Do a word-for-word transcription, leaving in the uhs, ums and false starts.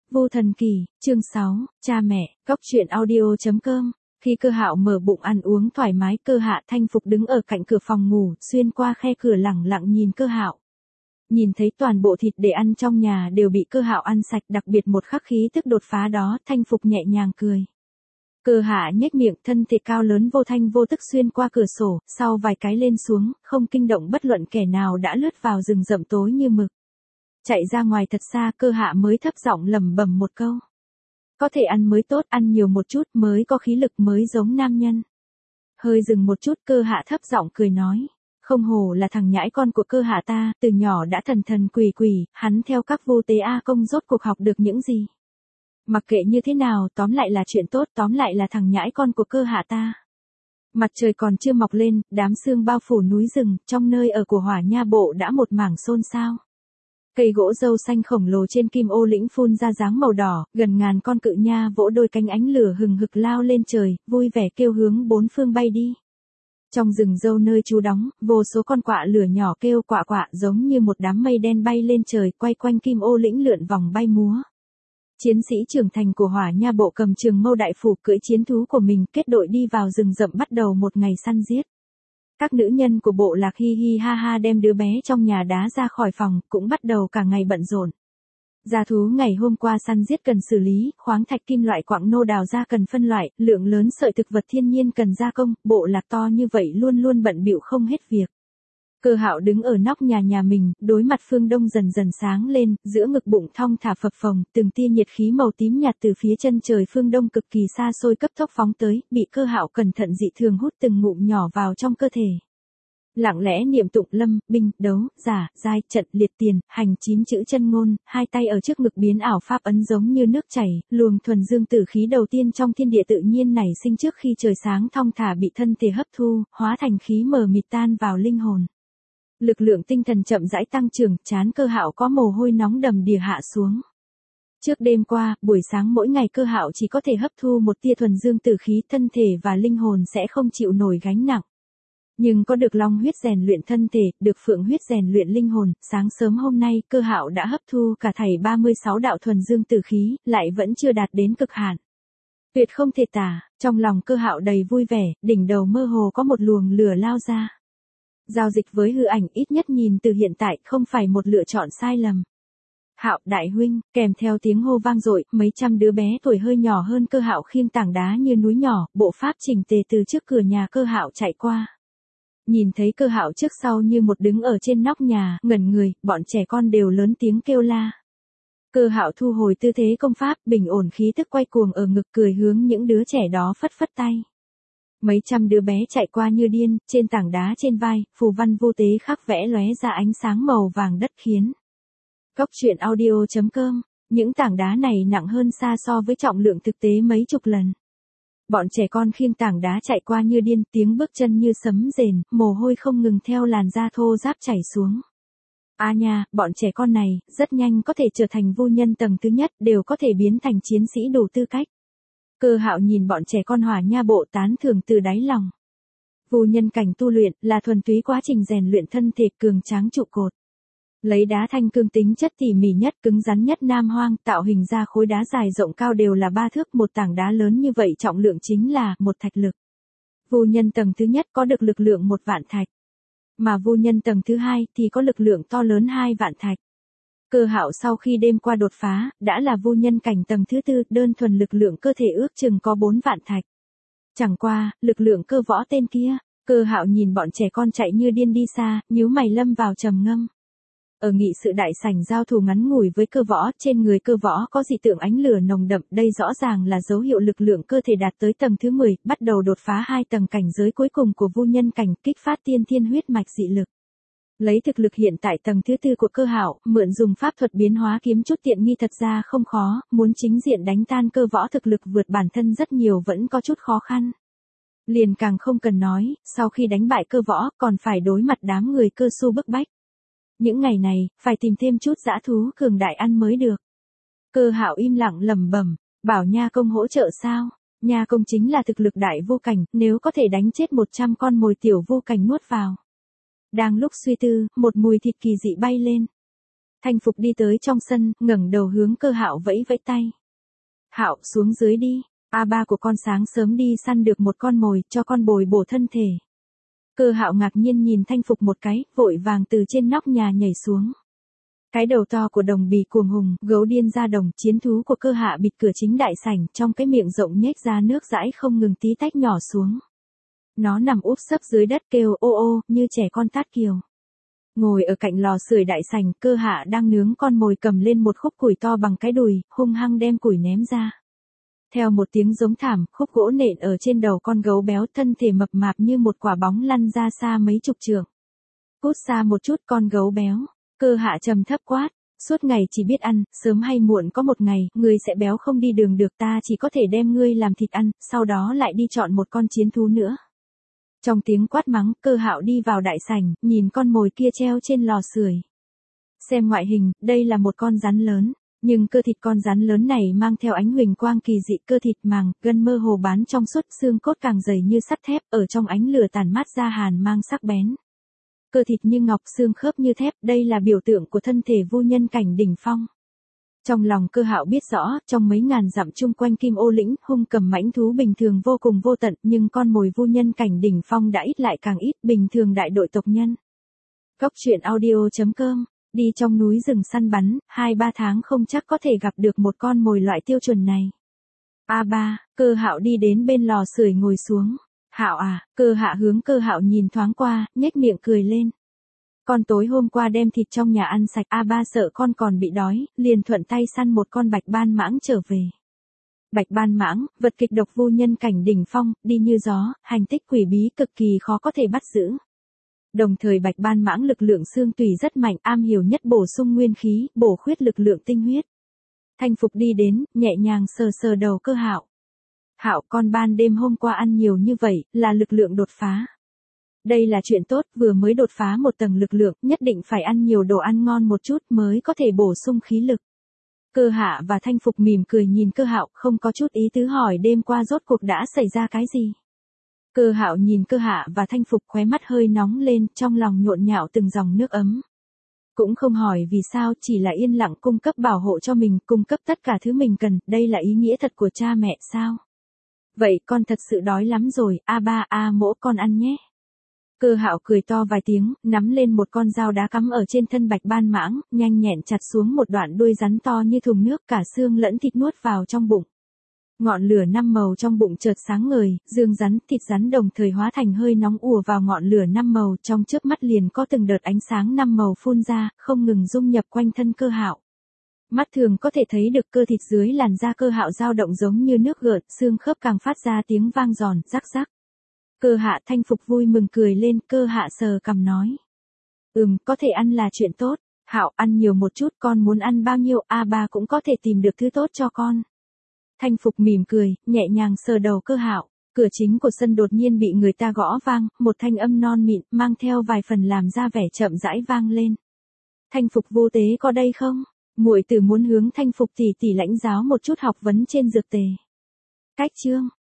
Vô Thần Kỳ, chương sáu, cha mẹ, cóc truyện audio.com. Khi Cơ Hạo mở bụng ăn uống thoải mái, Cơ Hạ Thanh Phục đứng ở cạnh cửa phòng ngủ, xuyên qua khe cửa lẳng lặng nhìn Cơ Hạo. Nhìn thấy toàn bộ thịt để ăn trong nhà đều bị Cơ Hạo ăn sạch, đặc biệt một khắc khí tức đột phá đó, Thanh Phục nhẹ nhàng cười. Cơ Hạ nhếch miệng, thân thể cao lớn vô thanh vô tức xuyên qua cửa sổ, sau vài cái lên xuống, không kinh động bất luận kẻ nào đã lướt vào rừng rậm tối như mực. Chạy ra ngoài thật xa, Cơ Hạ mới thấp giọng lẩm bẩm một câu. Có thể ăn mới tốt, ăn nhiều một chút mới có khí lực, mới giống nam nhân. Hơi dừng một chút, Cơ Hạ thấp giọng cười nói. Không hổ là thằng nhãi con của Cơ Hạ ta, từ nhỏ đã thần thần quỷ quỷ, hắn theo các vô tế A công rốt cuộc học được những gì. Mặc kệ như thế nào, tóm lại là chuyện tốt, tóm lại là thằng nhãi con của Cơ Hạ ta. Mặt trời còn chưa mọc lên, đám sương bao phủ núi rừng, trong nơi ở của Hỏa Nha Bộ đã một mảng xôn xao. Cây gỗ dâu xanh khổng lồ trên Kim Ô Lĩnh phun ra dáng màu đỏ, gần ngàn con cự nha vỗ đôi cánh ánh lửa hừng hực lao lên trời, vui vẻ kêu hướng bốn phương bay đi. Trong rừng dâu nơi trú đóng, vô số con quạ lửa nhỏ kêu quạ quạ giống như một đám mây đen bay lên trời, quay quanh Kim Ô Lĩnh lượn vòng bay múa. Chiến sĩ trưởng thành của Hỏa Nha Bộ cầm trường mâu đại phủ cưỡi chiến thú của mình, kết đội đi vào rừng rậm bắt đầu một ngày săn giết. Các nữ nhân của bộ lạc hi hi ha ha đem đứa bé trong nhà đá ra khỏi phòng, cũng bắt đầu cả ngày bận rộn. Gia thú ngày hôm qua săn giết cần xử lý, khoáng thạch kim loại quặng nô đào ra cần phân loại, lượng lớn sợi thực vật thiên nhiên cần gia công, bộ lạc to như vậy luôn luôn bận bịu không hết việc. Cơ Hạo đứng ở nóc nhà nhà mình, đối mặt phương đông dần dần sáng lên, giữa ngực bụng thong thả phập phồng, từng tia nhiệt khí màu tím nhạt từ phía chân trời phương đông cực kỳ xa xôi cấp tốc phóng tới, bị Cơ Hạo cẩn thận dị thường hút từng ngụm nhỏ vào trong cơ thể. Lặng lẽ niệm tụng lâm, binh, đấu, giả, giai, trận, liệt tiền, hành chín chữ chân ngôn, hai tay ở trước ngực biến ảo pháp ấn giống như nước chảy, luồng thuần dương tử khí đầu tiên trong thiên địa tự nhiên nảy sinh trước khi trời sáng thong thả bị thân thể hấp thu, hóa thành khí mờ mịt tan vào linh hồn. Lực lượng tinh thần chậm rãi tăng trưởng, trán Cơ Hạo có mồ hôi nóng đầm đìa hạ xuống. Trước đêm qua, buổi sáng mỗi ngày Cơ Hạo chỉ có thể hấp thu một tia thuần dương tử khí, thân thể và linh hồn sẽ không chịu nổi gánh nặng. Nhưng có được long huyết rèn luyện thân thể, được phượng huyết rèn luyện linh hồn, sáng sớm hôm nay Cơ Hạo đã hấp thu cả thảy ba mươi sáu đạo thuần dương tử khí, lại vẫn chưa đạt đến cực hạn. Tuyệt không thể tả, trong lòng Cơ Hạo đầy vui vẻ, đỉnh đầu mơ hồ có một luồng lửa lao ra. Giao dịch với hư ảnh ít nhất nhìn từ hiện tại không phải một lựa chọn sai lầm. Hạo đại huynh, kèm theo tiếng hô vang dội, mấy trăm đứa bé tuổi hơi nhỏ hơn Cơ Hạo khiêng tảng đá như núi nhỏ, bộ pháp chỉnh tề từ trước cửa nhà Cơ Hạo chạy qua. Nhìn thấy Cơ Hạo trước sau như một đứng ở trên nóc nhà, ngẩn người, bọn trẻ con đều lớn tiếng kêu la. Cơ Hạo thu hồi tư thế công pháp, bình ổn khí tức quay cuồng ở ngực cười hướng những đứa trẻ đó phất phất tay. Mấy trăm đứa bé chạy qua như điên, trên tảng đá trên vai, phù văn vô tế khắc vẽ lóe ra ánh sáng màu vàng đất khiến. Cóc truyện audio.com, những tảng đá này nặng hơn xa so với trọng lượng thực tế mấy chục lần. Bọn trẻ con khiêng tảng đá chạy qua như điên, tiếng bước chân như sấm rền, mồ hôi không ngừng theo làn da thô ráp chảy xuống. A nha, bọn trẻ con này, rất nhanh có thể trở thành vô nhân tầng thứ nhất, đều có thể biến thành chiến sĩ đủ tư cách. Cơ Hạo nhìn bọn trẻ con Hỏa Nha Bộ tán thưởng từ đáy lòng. Vô nhân cảnh tu luyện là thuần túy quá trình rèn luyện thân thể cường tráng trụ cột. Lấy đá thanh cương tính chất tỉ mỉ nhất, cứng rắn nhất Nam Hoang, tạo hình ra khối đá dài rộng cao đều là ba thước, một tảng đá lớn như vậy trọng lượng chính là một thạch lực. Vô nhân tầng thứ nhất có được lực lượng một vạn thạch, mà vô nhân tầng thứ hai thì có lực lượng to lớn hai vạn thạch. Cơ Hạo sau khi đêm qua đột phá, đã là vô nhân cảnh tầng thứ tư, đơn thuần lực lượng cơ thể ước chừng có bốn vạn thạch. Chẳng qua, lực lượng cơ võ tên kia, Cơ Hạo nhìn bọn trẻ con chạy như điên đi xa, nhíu mày lâm vào trầm ngâm. Ở nghị sự đại sảnh giao thủ ngắn ngủi với cơ võ, trên người cơ võ có dị tượng ánh lửa nồng đậm, đây rõ ràng là dấu hiệu lực lượng cơ thể đạt tới tầng thứ mười, bắt đầu đột phá hai tầng cảnh giới cuối cùng của vô nhân cảnh, kích phát tiên thiên huyết mạch dị lực. Lấy thực lực hiện tại tầng thứ tư của Cơ Hạo, mượn dùng pháp thuật biến hóa kiếm chút tiện nghi thật ra không khó, muốn chính diện đánh tan cơ võ thực lực vượt bản thân rất nhiều vẫn có chút khó khăn. Liền càng không cần nói, sau khi đánh bại cơ võ, còn phải đối mặt đám người cơ su bức bách. Những ngày này, phải tìm thêm chút dã thú cường đại ăn mới được. Cơ Hạo im lặng lẩm bẩm, bảo Nha Công hỗ trợ sao? Nha Công chính là thực lực đại vô cảnh, nếu có thể đánh chết một trăm con mồi tiểu vô cảnh nuốt vào. Đang lúc suy tư, một mùi thịt kỳ dị bay lên. Thanh Phục đi tới trong sân, ngẩng đầu hướng Cơ Hạo vẫy vẫy tay. Hạo xuống dưới đi, a ba của con sáng sớm đi săn được một con mồi, cho con bồi bổ thân thể. Cơ Hạo ngạc nhiên nhìn Thanh Phục một cái, vội vàng từ trên nóc nhà nhảy xuống. Cái đầu to của đồng bì cuồng hùng, gấu điên ra đồng, chiến thú của Cơ Hạ bịt cửa chính đại sảnh, trong cái miệng rộng nhếch ra nước dãi không ngừng tí tách nhỏ xuống. Nó nằm úp sấp dưới đất kêu ô ô, như trẻ con tát kiều. Ngồi ở cạnh lò sưởi đại sảnh, Cơ Hạ đang nướng con mồi cầm lên một khúc củi to bằng cái đùi, hung hăng đem củi ném ra. Theo một tiếng giống thảm, khúc gỗ nện ở trên đầu con gấu béo, thân thể mập mạp như một quả bóng lăn ra xa mấy chục trượng. Cút xa một chút con gấu béo. Cơ Hạ trầm thấp quát, suốt ngày chỉ biết ăn, sớm hay muộn có một ngày, ngươi sẽ béo không đi đường được, ta chỉ có thể đem ngươi làm thịt ăn, sau đó lại đi chọn một con chiến thú nữa. Trong tiếng quát mắng, Cơ Hạo đi vào đại sảnh, nhìn con mồi kia treo trên lò sưởi. Xem ngoại hình, đây là một con rắn lớn, nhưng cơ thịt con rắn lớn này mang theo ánh huỳnh quang kỳ dị, cơ thịt màng, gân mơ hồ bán trong suốt, xương cốt càng dày như sắt thép, ở trong ánh lửa tàn mát ra hàn mang sắc bén. Cơ thịt như ngọc, xương khớp như thép, đây là biểu tượng của thân thể vô nhân cảnh đỉnh phong. Trong lòng Cơ Hạo biết rõ, trong mấy ngàn dặm chung quanh Kim Ô lĩnh, hung cầm mãnh thú bình thường vô cùng vô tận, nhưng con mồi vô nhân cảnh đỉnh phong đã ít lại càng ít, bình thường đại đội tộc nhân. Góc truyện audio chấm com, đi trong núi rừng săn bắn, hai ba tháng không chắc có thể gặp được một con mồi loại tiêu chuẩn này. a ba, Cơ Hạo đi đến bên lò sưởi ngồi xuống. Hạo à, Cơ Hạ hướng Cơ Hạo nhìn thoáng qua, nhếch miệng cười lên. Con tối hôm qua đem thịt trong nhà ăn sạch, a ba sợ con còn bị đói, liền thuận tay săn một con bạch ban mãng trở về. Bạch ban mãng, vật kịch độc vô nhân cảnh đỉnh phong, đi như gió, hành tích quỷ bí cực kỳ khó có thể bắt giữ. Đồng thời bạch ban mãng lực lượng xương tùy rất mạnh, am hiểu nhất bổ sung nguyên khí, bổ khuyết lực lượng tinh huyết. Thanh Phục đi đến, nhẹ nhàng sờ sờ đầu Cơ Hạo. Hạo, con ban đêm hôm qua ăn nhiều như vậy, là lực lượng đột phá. Đây là chuyện tốt, vừa mới đột phá một tầng lực lượng, nhất định phải ăn nhiều đồ ăn ngon một chút mới có thể bổ sung khí lực. Cơ Hạ và Thanh Phục mỉm cười nhìn Cơ Hạo, không có chút ý tứ hỏi đêm qua rốt cuộc đã xảy ra cái gì. Cơ Hạo nhìn Cơ Hạ và Thanh Phục, khóe mắt hơi nóng lên, trong lòng nhộn nhạo từng dòng nước ấm. Cũng không hỏi vì sao, chỉ là yên lặng cung cấp bảo hộ cho mình, cung cấp tất cả thứ mình cần, đây là ý nghĩa thật của cha mẹ sao? Vậy con thật sự đói lắm rồi, a ba a mỗ con ăn nhé. Cơ Hạo cười to vài tiếng, nắm lên một con dao đá cắm ở trên thân bạch ban mãng, nhanh nhẹn chặt xuống một đoạn đuôi rắn to như thùng nước, cả xương lẫn thịt nuốt vào trong bụng. Ngọn lửa năm màu trong bụng chợt sáng ngời, dương rắn, thịt rắn đồng thời hóa thành hơi nóng ùa vào ngọn lửa năm màu, trong chớp mắt liền có từng đợt ánh sáng năm màu phun ra, không ngừng dung nhập quanh thân Cơ Hạo. Mắt thường có thể thấy được cơ thịt dưới làn da Cơ Hạo dao động giống như nước gợn, xương khớp càng phát ra tiếng vang giòn, rắc rắc. Cơ Hạ Thanh Phục vui mừng cười lên, Cơ Hạ sờ cằm nói. Ừm, có thể ăn là chuyện tốt, Hạo ăn nhiều một chút, con muốn ăn bao nhiêu, a ba cũng có thể tìm được thứ tốt cho con. Thanh Phục mỉm cười, nhẹ nhàng sờ đầu Cơ Hạo, cửa chính của sân đột nhiên bị người ta gõ vang, một thanh âm non mịn, mang theo vài phần làm ra vẻ chậm rãi vang lên. Thanh Phục vô tế có đây không? Muội tử muốn hướng Thanh Phục tỷ tỷ lãnh giáo một chút học vấn trên dược tề. Cách chương